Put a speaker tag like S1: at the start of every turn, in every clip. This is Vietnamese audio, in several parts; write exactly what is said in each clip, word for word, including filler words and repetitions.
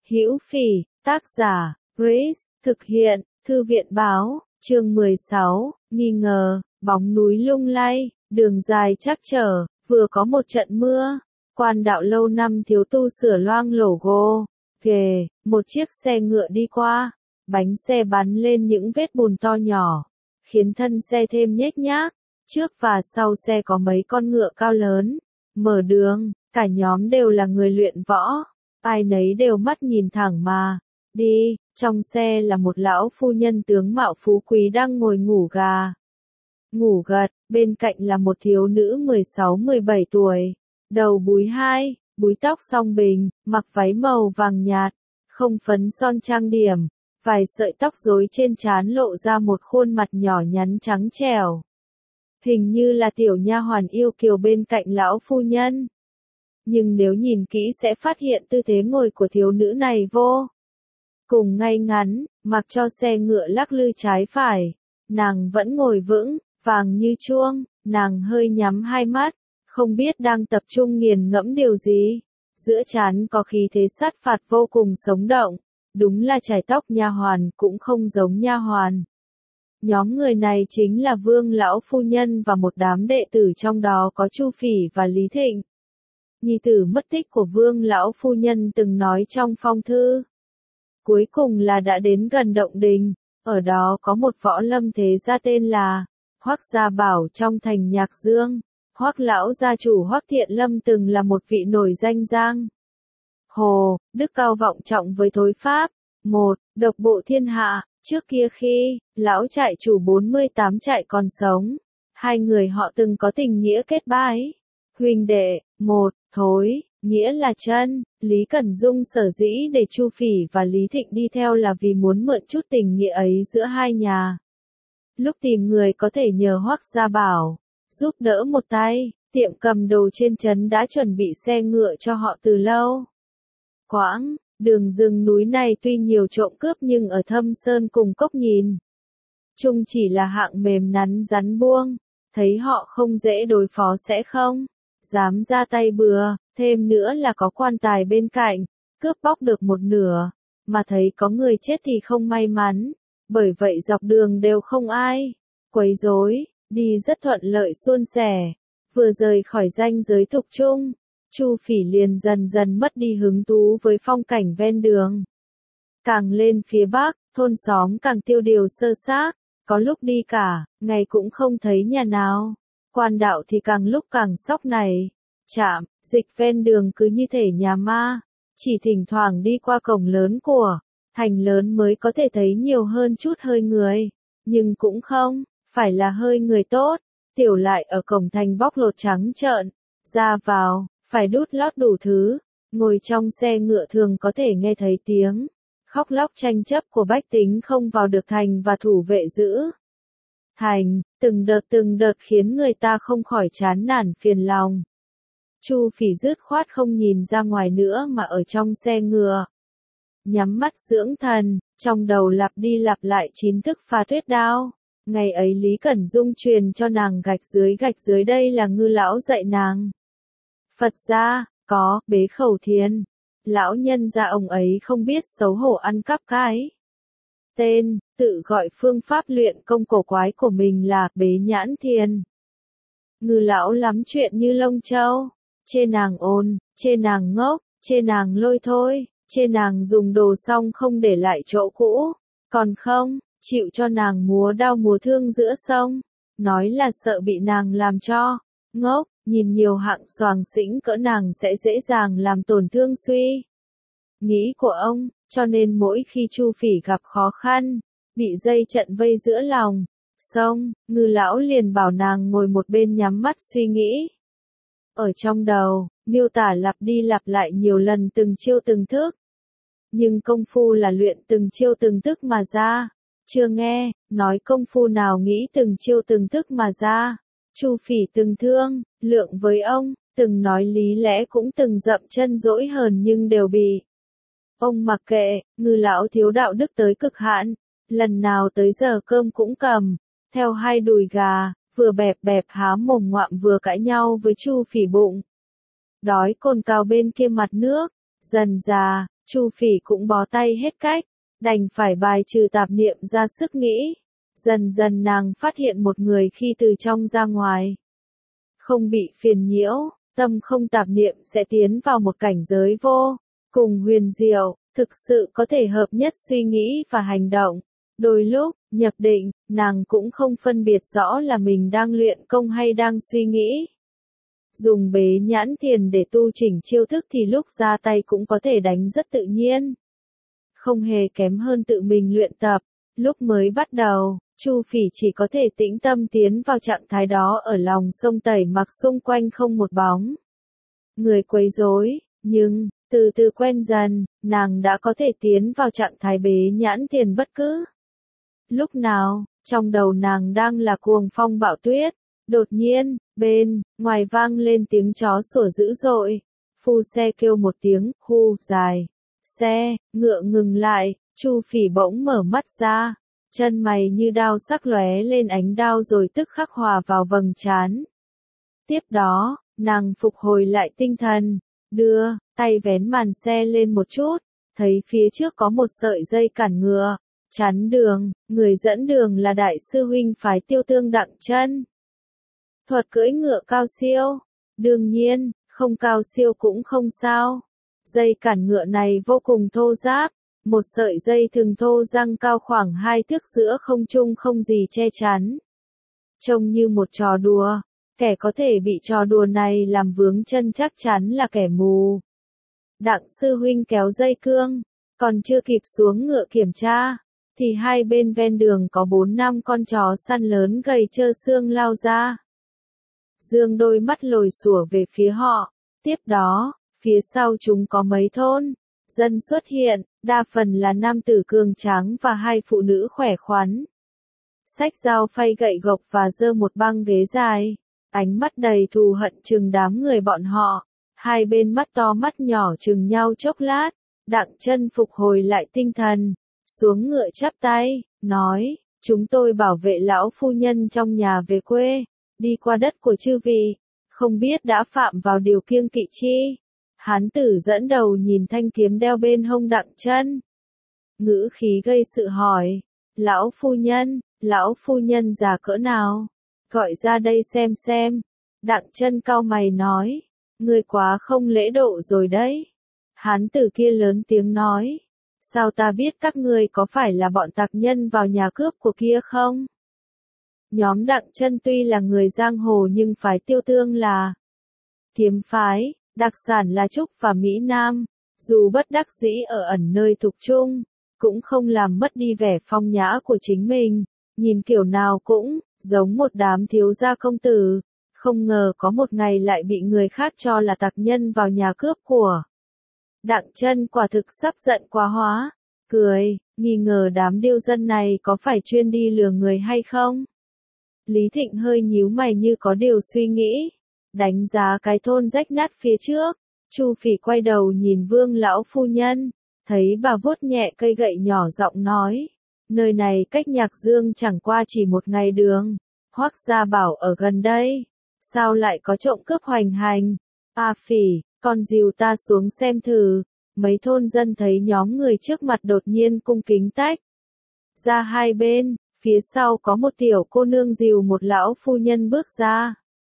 S1: Hữu Phỉ, tác giả, Grace, thực hiện, Thư viện báo, chương mười sáu, nghi ngờ, bóng núi lung lay, đường dài trắc trở, vừa có một trận mưa, quan đạo lâu năm thiếu tu sửa loang lổ gô, ghề, một chiếc xe ngựa đi qua, bánh xe bắn lên những vết bùn to nhỏ, khiến thân xe thêm nhếch nhác, trước và sau xe có mấy con ngựa cao lớn, mở đường, cả nhóm đều là người luyện võ, ai nấy đều mắt nhìn thẳng mà, đi, trong xe là một lão phu nhân tướng mạo phú quý đang ngồi ngủ gà. Ngủ gật, bên cạnh là một thiếu nữ mười sáu mười bảy tuổi, đầu búi hai, búi tóc song bình, mặc váy màu vàng nhạt, không phấn son trang điểm, vài sợi tóc rối trên trán lộ ra một khuôn mặt nhỏ nhắn trắng trẻo. Hình như là tiểu nha hoàn yêu kiều bên cạnh lão phu nhân. Nhưng nếu nhìn kỹ sẽ phát hiện tư thế ngồi của thiếu nữ này vô cùng ngay ngắn, mặc cho xe ngựa lắc lư trái phải, nàng vẫn ngồi vững, vàng như chuông, nàng hơi nhắm hai mắt, không biết đang tập trung nghiền ngẫm điều gì. Giữa trán có khí thế sát phạt vô cùng sống động, đúng là chải tóc nha hoàn cũng không giống nha hoàn. Nhóm người này chính là Vương lão phu nhân và một đám đệ tử, trong đó có Chu Phỉ và Lý Thịnh. Nhi tử mất tích của Vương lão phu nhân từng nói trong phong thư. Cuối cùng là đã đến gần động đình, ở đó có một võ lâm thế gia tên là Hoắc Gia Bảo trong thành Nhạc Dương. Hoắc lão gia chủ Hoắc Thiện Lâm từng là một vị nổi danh giang hồ, đức cao vọng trọng với thối pháp, một, độc bộ thiên hạ. Trước kia khi lão trại chủ bốn mươi tám trại còn sống, hai người họ từng có tình nghĩa kết bái. Huynh đệ, một, thối, nghĩa là chân. Lý Cẩn Dung sở dĩ để Chu Phỉ và Lý Thịnh đi theo là vì muốn mượn chút tình nghĩa ấy giữa hai nhà. Lúc tìm người có thể nhờ Hoắc Gia Bảo giúp đỡ một tay, tiệm cầm đồ trên trấn đã chuẩn bị xe ngựa cho họ từ lâu. Quãng đường rừng núi này tuy nhiều trộm cướp nhưng ở thâm sơn cùng cốc nhìn chung chỉ là hạng mềm nắn rắn buông, thấy họ không dễ đối phó sẽ không dám ra tay bừa, thêm nữa là có quan tài bên cạnh, cướp bóc được một nửa, mà thấy có người chết thì không may mắn, bởi vậy dọc đường đều không ai quấy rối, đi rất thuận lợi suôn sẻ. Vừa rời khỏi ranh giới thục trung, Chu Phỉ liền dần dần mất đi hứng thú với phong cảnh ven đường. Càng lên phía bắc, thôn xóm càng tiêu điều sơ xác, có lúc đi cả ngày cũng không thấy nhà nào. Quan đạo thì càng lúc càng sóc này, chạm, dịch ven đường cứ như thể nhà ma, chỉ thỉnh thoảng đi qua cổng lớn của thành lớn mới có thể thấy nhiều hơn chút hơi người, nhưng cũng không phải là hơi người tốt. Tiểu lại ở cổng thành bóc lột trắng trợn, ra vào phải đút lót đủ thứ, ngồi trong xe ngựa thường có thể nghe thấy tiếng khóc lóc tranh chấp của bách tính không vào được thành và thủ vệ giữ thành, từng đợt từng đợt khiến người ta không khỏi chán nản phiền lòng. Chu Phỉ dứt khoát không nhìn ra ngoài nữa mà ở trong xe ngựa, nhắm mắt dưỡng thần, trong đầu lặp đi lặp lại chín thức pha tuyết đao. Ngày ấy Lý Cẩn Dung truyền cho nàng gạch dưới gạch dưới, đây là Ngư lão dạy nàng. Phật gia có bế khẩu thiền, lão nhân gia ông ấy không biết xấu hổ ăn cắp cái tên, tự gọi phương pháp luyện công cổ quái của mình là bế nhãn thiền. Ngư lão lắm chuyện như lông châu, chê nàng ồn, chê nàng ngốc, chê nàng lôi thôi, chê nàng dùng đồ xong không để lại chỗ cũ, còn không chịu cho nàng múa đao múa thương giữa sông, nói là sợ bị nàng làm cho ngốc, nhìn nhiều hạng xoàng xĩnh cỡ nàng sẽ dễ dàng làm tổn thương suy nghĩ của ông, cho nên mỗi khi Chu Phỉ gặp khó khăn, bị dây trận vây giữa lòng sông, Ngư lão liền bảo nàng ngồi một bên nhắm mắt suy nghĩ. Ở trong đầu, miêu tả lặp đi lặp lại nhiều lần từng chiêu từng thức. Nhưng công phu là luyện từng chiêu từng thức mà ra. Chưa nghe nói công phu nào nghĩ từng chiêu từng thức mà ra. Chu Phỉ từng thương lượng với ông, từng nói lý lẽ cũng từng dậm chân dỗi hờn nhưng đều bị ông mặc kệ. Ngư lão thiếu đạo đức tới cực hạn, lần nào tới giờ cơm cũng cầm theo hai đùi gà, vừa bẹp bẹp há mồm ngoạm vừa cãi nhau với Chu Phỉ bụng đói cồn cào bên kia mặt nước. Dần già, Chu Phỉ cũng bó tay hết cách, đành phải bài trừ tạp niệm ra sức nghĩ. Dần dần nàng phát hiện một người khi từ trong ra ngoài không bị phiền nhiễu, tâm không tạp niệm sẽ tiến vào một cảnh giới vô cùng huyền diệu, thực sự có thể hợp nhất suy nghĩ và hành động. Đôi lúc, nhập định, nàng cũng không phân biệt rõ là mình đang luyện công hay đang suy nghĩ. Dùng bế nhãn thiền để tu chỉnh chiêu thức thì lúc ra tay cũng có thể đánh rất tự nhiên. Không hề kém hơn tự mình luyện tập. Lúc mới bắt đầu, Chu Phỉ chỉ có thể tĩnh tâm tiến vào trạng thái đó ở lòng sông Tẩy Mặc xung quanh không một bóng người quấy rối, nhưng, từ từ quen dần, nàng đã có thể tiến vào trạng thái bế nhãn thiền bất cứ lúc nào. Trong đầu nàng đang là cuồng phong bão tuyết. Đột nhiên, bên ngoài vang lên tiếng chó sủa dữ dội. Phu xe kêu một tiếng, hu, dài. Xe, ngựa ngừng lại, Chu Phỉ bỗng mở mắt ra. Chân mày như đao sắc lóe lên ánh đao rồi tức khắc hòa vào vầng trán. Tiếp đó, nàng phục hồi lại tinh thần, đưa tay vén màn xe lên một chút, thấy phía trước có một sợi dây cản ngựa, chắn đường, người dẫn đường là đại sư huynh phái Tiêu Tương Đặng Chân. Thuật cưỡi ngựa cao siêu, đương nhiên, không cao siêu cũng không sao. Dây cản ngựa này vô cùng thô ráp, một sợi dây thừng thô răng cao khoảng hai thước giữa không trung không gì che chắn. Trông như một trò đùa, kẻ có thể bị trò đùa này làm vướng chân chắc chắn là kẻ mù. Đặng sư huynh kéo dây cương, còn chưa kịp xuống ngựa kiểm tra, thì hai bên ven đường có bốn năm con chó săn lớn gầy trơ xương lao ra. Dương đôi mắt lồi sủa về phía họ, tiếp đó, phía sau chúng có mấy thôn dân xuất hiện, đa phần là nam tử cường tráng và hai phụ nữ khỏe khoắn. Xách dao phay gậy gộc và giơ một băng ghế dài, ánh mắt đầy thù hận trừng đám người bọn họ, hai bên mắt to mắt nhỏ trừng nhau chốc lát. Đặng Chân phục hồi lại tinh thần, xuống ngựa chắp tay, nói, chúng tôi bảo vệ lão phu nhân trong nhà về quê, đi qua đất của chư vị, không biết đã phạm vào điều kiêng kỵ chi. Hán tử dẫn đầu nhìn thanh kiếm đeo bên hông Đặng Chân, ngữ khí gây sự hỏi, lão phu nhân, lão phu nhân già cỡ nào? Gọi ra đây xem xem. Đặng Chân cau mày nói, ngươi quá không lễ độ rồi đấy. Hán tử kia lớn tiếng nói, sao ta biết các ngươi có phải là bọn tặc nhân vào nhà cướp của kia không? Nhóm Đặng Chân tuy là người giang hồ nhưng phái Tiêu Tương là kiếm phái, đặc sản là trúc và Mỹ Nam, dù bất đắc dĩ ở ẩn nơi thục trung, cũng không làm mất đi vẻ phong nhã của chính mình, nhìn kiểu nào cũng giống một đám thiếu gia công tử, không ngờ có một ngày lại bị người khác cho là tặc nhân vào nhà cướp của. Đặng Chân quả thực sắp giận quá hóa, cười, nghi ngờ đám điêu dân này có phải chuyên đi lừa người hay không? Lý Thịnh hơi nhíu mày như có điều suy nghĩ, đánh giá cái thôn rách nát phía trước. Chu Phỉ quay đầu nhìn Vương lão phu nhân, thấy bà vuốt nhẹ cây gậy nhỏ giọng nói, nơi này cách Nhạc Dương chẳng qua chỉ một ngày đường, Hoắc gia bảo ở gần đây, sao lại có trộm cướp hoành hành? A Phỉ, con dìu ta xuống xem thử. Mấy thôn dân thấy nhóm người trước mặt đột nhiên cung kính tách ra hai bên, phía sau có một tiểu cô nương dìu một lão phu nhân bước ra.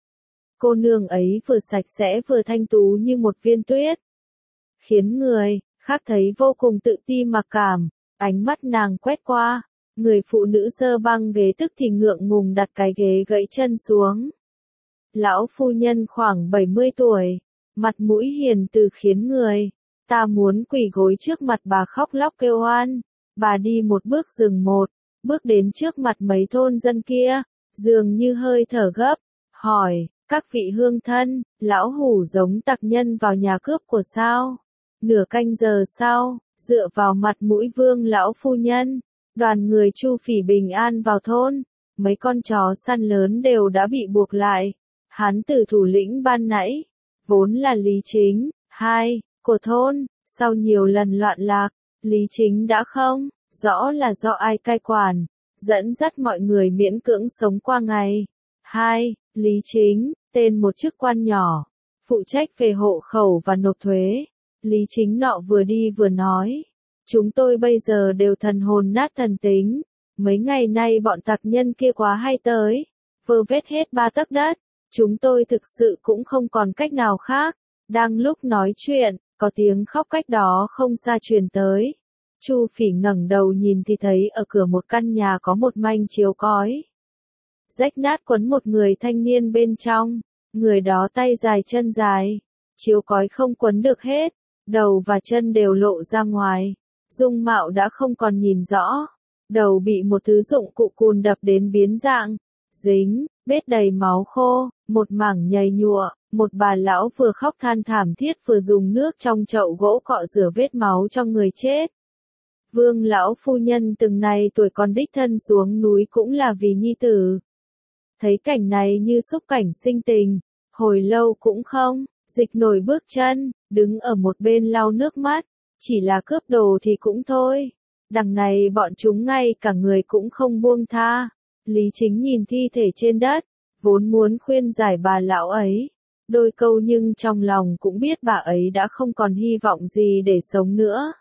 S1: Cô nương ấy vừa sạch sẽ vừa thanh tú như một viên tuyết, khiến người khác thấy vô cùng tự ti mặc cảm. Ánh mắt nàng quét qua, người phụ nữ giơ băng ghế tức thì ngượng ngùng đặt cái ghế gãy chân xuống. Lão phu nhân khoảng bảy mươi tuổi, mặt mũi hiền từ khiến người ta muốn quỳ gối trước mặt bà khóc lóc kêu oan. Bà đi một bước dừng một, bước đến trước mặt mấy thôn dân kia, dường như hơi thở gấp, hỏi, các vị hương thân, lão hủ giống tặc nhân vào nhà cướp của sao? Nửa canh giờ sau, dựa vào mặt mũi Vương lão phu nhân, đoàn người Chu Phỉ bình an vào thôn, mấy con chó săn lớn đều đã bị buộc lại. Hán tử thủ lĩnh ban nãy, vốn là Lý Chính, hai, của thôn, sau nhiều lần loạn lạc, Lý Chính đã không rõ là do ai cai quản, dẫn dắt mọi người miễn cưỡng sống qua ngày. Hai, Lý Chính, tên một chức quan nhỏ, phụ trách về hộ khẩu và nộp thuế. Lý Chính nọ vừa đi vừa nói. Chúng tôi bây giờ đều thần hồn nát thần tính. Mấy ngày nay bọn tặc nhân kia quá hay tới. Vơ vét hết ba tấc đất. Chúng tôi thực sự cũng không còn cách nào khác. Đang lúc nói chuyện, có tiếng khóc cách đó không xa truyền tới. Chu Phỉ ngẩng đầu nhìn thì thấy ở cửa một căn nhà có một manh chiếu cói. Rách nát quấn một người thanh niên bên trong. Người đó tay dài chân dài. Chiếu cói không quấn được hết. Đầu và chân đều lộ ra ngoài. Dung mạo đã không còn nhìn rõ. Đầu bị một thứ dụng cụ cùn đập đến biến dạng. Dính, bết đầy máu khô, một mảng nhầy nhụa. Một bà lão vừa khóc than thảm thiết vừa dùng nước trong chậu gỗ cọ rửa vết máu cho người chết. Vương lão phu nhân từng này tuổi còn đích thân xuống núi cũng là vì nhi tử. Thấy cảnh này như xúc cảnh sinh tình, hồi lâu cũng không, dịch nổi bước chân, đứng ở một bên lau nước mắt, chỉ là cướp đồ thì cũng thôi. Đằng này bọn chúng ngay cả người cũng không buông tha. Lý Chính nhìn thi thể trên đất, vốn muốn khuyên giải bà lão ấy. Đôi câu nhưng trong lòng cũng biết bà ấy đã không còn hy vọng gì để sống nữa.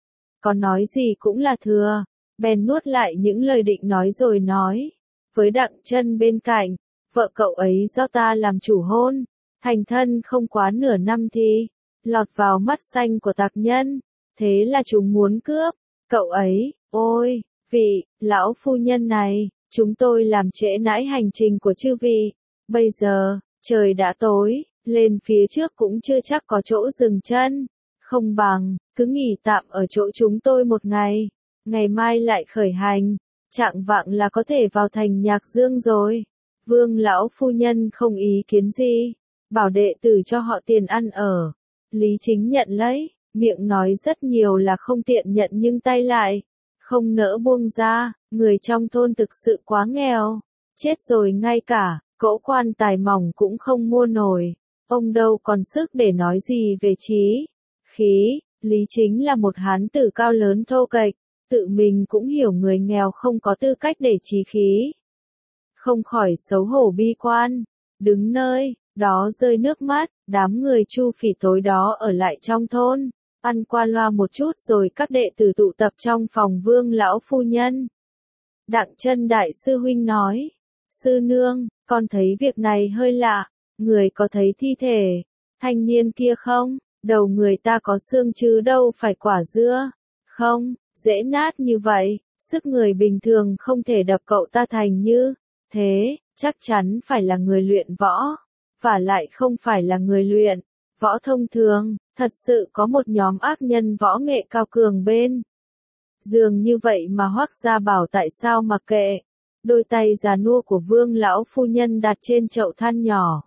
S1: Còn nói gì cũng là thừa, bèn nuốt lại những lời định nói rồi nói. Với Đặng Chân bên cạnh, vợ cậu ấy do ta làm chủ hôn, thành thân không quá nửa năm thì, lọt vào mắt xanh của tặc nhân, thế là chúng muốn cướp, cậu ấy, ôi, vị, lão phu nhân này, chúng tôi làm trễ nãi hành trình của chư vị, bây giờ, trời đã tối, lên phía trước cũng chưa chắc có chỗ dừng chân, không bằng, cứ nghỉ tạm ở chỗ chúng tôi một ngày, ngày mai lại khởi hành, trạng vạng là có thể vào thành Nhạc Dương rồi. Vương lão phu nhân không ý kiến gì, bảo đệ tử cho họ tiền ăn ở. Lý Chính nhận lấy, miệng nói rất nhiều là không tiện nhận nhưng tay lại, không nỡ buông ra, người trong thôn thực sự quá nghèo, chết rồi ngay cả, cỗ quan tài mỏng cũng không mua nổi, ông đâu còn sức để nói gì về trí khí. Lý Chính là một hán tử cao lớn thô kệch, tự mình cũng hiểu người nghèo không có tư cách để trí khí. Không khỏi xấu hổ bi quan, đứng nơi đó rơi nước mắt. Đám người Chu Phỉ tối đó ở lại trong thôn, ăn qua loa một chút rồi các đệ tử tụ tập trong phòng Vương lão phu nhân. Đặng Chân đại sư huynh nói, sư nương, con thấy việc này hơi lạ, người có thấy thi thể thanh niên kia không? Đầu người ta có xương chứ đâu phải quả dưa, không, dễ nát như vậy, sức người bình thường không thể đập cậu ta thành như thế, chắc chắn phải là người luyện võ, và lại không phải là người luyện võ thông thường, thật sự có một nhóm ác nhân võ nghệ cao cường bên. Dường như vậy mà Hoắc Gia Bảo tại sao mặc kệ, đôi tay già nua của Vương lão phu nhân đặt trên chậu than nhỏ.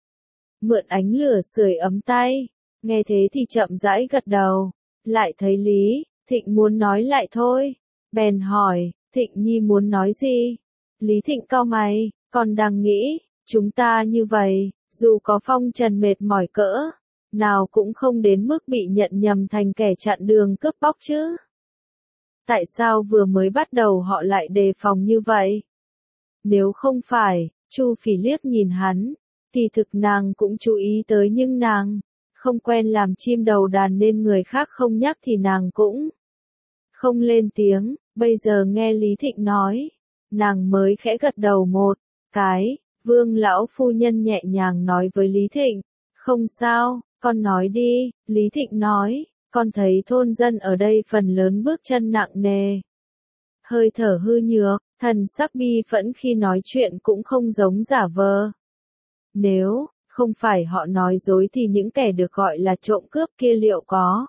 S1: Mượn ánh lửa sưởi ấm tay, nghe thế thì chậm rãi gật đầu, lại thấy Lý Thịnh muốn nói lại thôi, bèn hỏi, Thịnh Nhi muốn nói gì? Lý Thịnh cau mày, còn đang nghĩ, chúng ta như vậy, dù có phong trần mệt mỏi cỡ, nào cũng không đến mức bị nhận nhầm thành kẻ chặn đường cướp bóc chứ. Tại sao vừa mới bắt đầu họ lại đề phòng như vậy? Nếu không phải, Chu Phỉ liếc nhìn hắn, thì thực nàng cũng chú ý tới nhưng nàng không quen làm chim đầu đàn nên người khác không nhắc thì nàng cũng không lên tiếng. Bây giờ nghe Lý Thịnh nói, nàng mới khẽ gật đầu một cái. Vương lão phu nhân nhẹ nhàng nói với Lý Thịnh, không sao, con nói đi. Lý Thịnh nói, con thấy thôn dân ở đây phần lớn bước chân nặng nề, hơi thở hư nhược, thần sắc bi phẫn khi nói chuyện cũng không giống giả vờ. Nếu không phải họ nói dối thì những kẻ được gọi là trộm cướp kia liệu có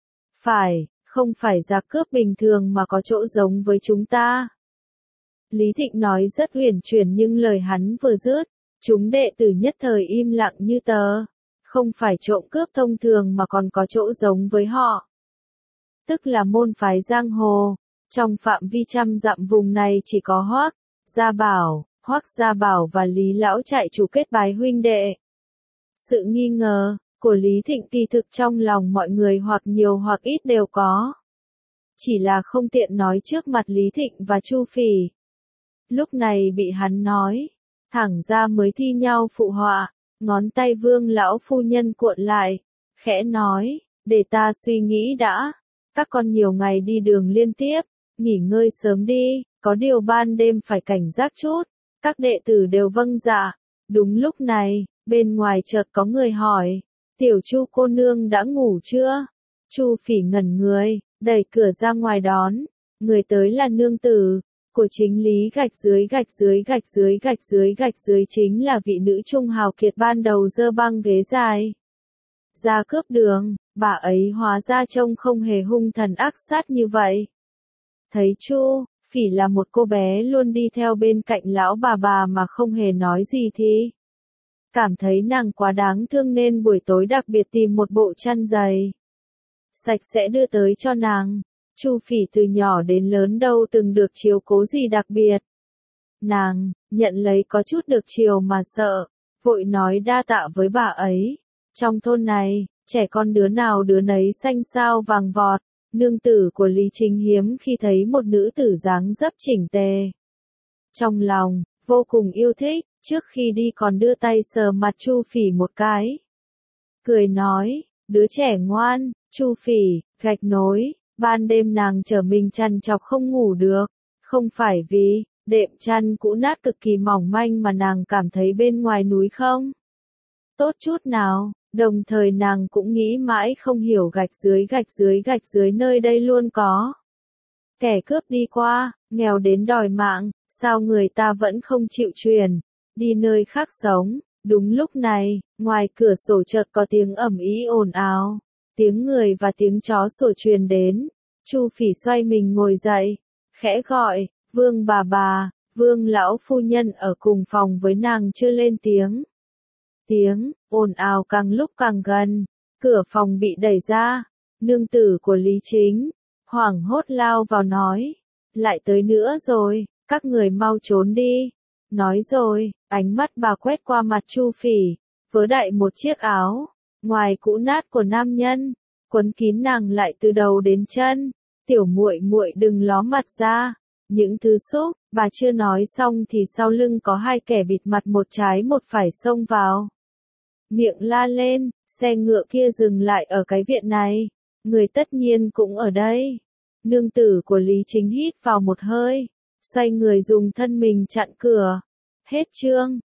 S1: phải không phải giặc cướp bình thường mà có chỗ giống với chúng ta? Lý Thịnh nói rất huyền chuyển nhưng lời hắn vừa dứt, chúng đệ tử nhất thời im lặng như tờ. Không phải trộm cướp thông thường mà còn có chỗ giống với họ. Tức là môn phái giang hồ. Trong phạm vi trăm dặm vùng này chỉ có Hoắc Gia Bảo, Hoắc Gia Bảo và Lý lão trại chủ kết bái huynh đệ. Sự nghi ngờ của Lý Thịnh kỳ thực trong lòng mọi người hoặc nhiều hoặc ít đều có. Chỉ là không tiện nói trước mặt Lý Thịnh và Chu Phỉ. Lúc này bị hắn nói, thẳng ra mới thi nhau phụ họa, ngón tay Vương lão phu nhân cuộn lại, khẽ nói, để ta suy nghĩ đã. Các con nhiều ngày đi đường liên tiếp, nghỉ ngơi sớm đi, có điều ban đêm phải cảnh giác chút. Các đệ tử đều vâng dạ. Đúng lúc này, bên ngoài chợt có người hỏi, tiểu Chu cô nương đã ngủ chưa? Chu Phỉ ngẩn người, đẩy cửa ra ngoài đón. Người tới là nương tử của chính lý gạch dưới gạch dưới gạch dưới gạch dưới gạch dưới chính là vị nữ trung hào kiệt ban đầu dơ băng ghế dài ra cướp đường. Bà ấy hóa ra trông không hề hung thần ác sát như vậy. Thấy Chu Phỉ là một cô bé luôn đi theo bên cạnh lão bà bà mà không hề nói gì thì cảm thấy nàng quá đáng thương nên buổi tối đặc biệt tìm một bộ chăn dày sạch sẽ đưa tới cho nàng. Chu Phỉ từ nhỏ đến lớn đâu từng được chiếu cố gì đặc biệt. Nàng nhận lấy có chút được chiều mà sợ, vội nói đa tạ với bà ấy. Trong thôn này, trẻ con đứa nào đứa nấy xanh xao vàng vọt. Nương tử của Lý Chính hiếm khi thấy một nữ tử dáng dấp chỉnh tề. Trong lòng, vô cùng yêu thích, trước khi đi còn đưa tay sờ mặt Chu Phỉ một cái. Cười nói, đứa trẻ ngoan. Chu Phỉ, gạch nối, ban đêm nàng trở mình chằn chọc không ngủ được. Không phải vì, đệm chăn cũ nát cực kỳ mỏng manh mà nàng cảm thấy bên ngoài núi không tốt chút nào. Đồng thời nàng cũng nghĩ mãi không hiểu gạch dưới gạch dưới gạch dưới nơi đây luôn có kẻ cướp đi qua, nghèo đến đòi mạng, sao người ta vẫn không chịu truyền, đi nơi khác sống. Đúng lúc này, ngoài cửa sổ chợt có tiếng ầm ĩ ồn ào, tiếng người và tiếng chó sủa truyền đến. Chu Phỉ xoay mình ngồi dậy, khẽ gọi, Vương bà bà. Vương lão phu nhân ở cùng phòng với nàng chưa lên tiếng. Tiếng ồn ào càng lúc càng gần, cửa phòng bị đẩy ra, nương tử của Lý Chính hoảng hốt lao vào nói, lại tới nữa rồi, các người mau trốn đi. Nói rồi, ánh mắt bà quét qua mặt Chu Phỉ, vớ đại một chiếc áo ngoài cũ nát của nam nhân, quấn kín nàng lại từ đầu đến chân. Tiểu muội muội đừng ló mặt ra. Những thứ xúc, bà chưa nói xong thì sau lưng có hai kẻ bịt mặt một trái một phải xông vào. Miệng la lên, xe ngựa kia dừng lại ở cái viện này. Người tất nhiên cũng ở đây. Nương tử của Lý Chính hít vào một hơi, xoay người dùng thân mình chặn cửa. Hết chương.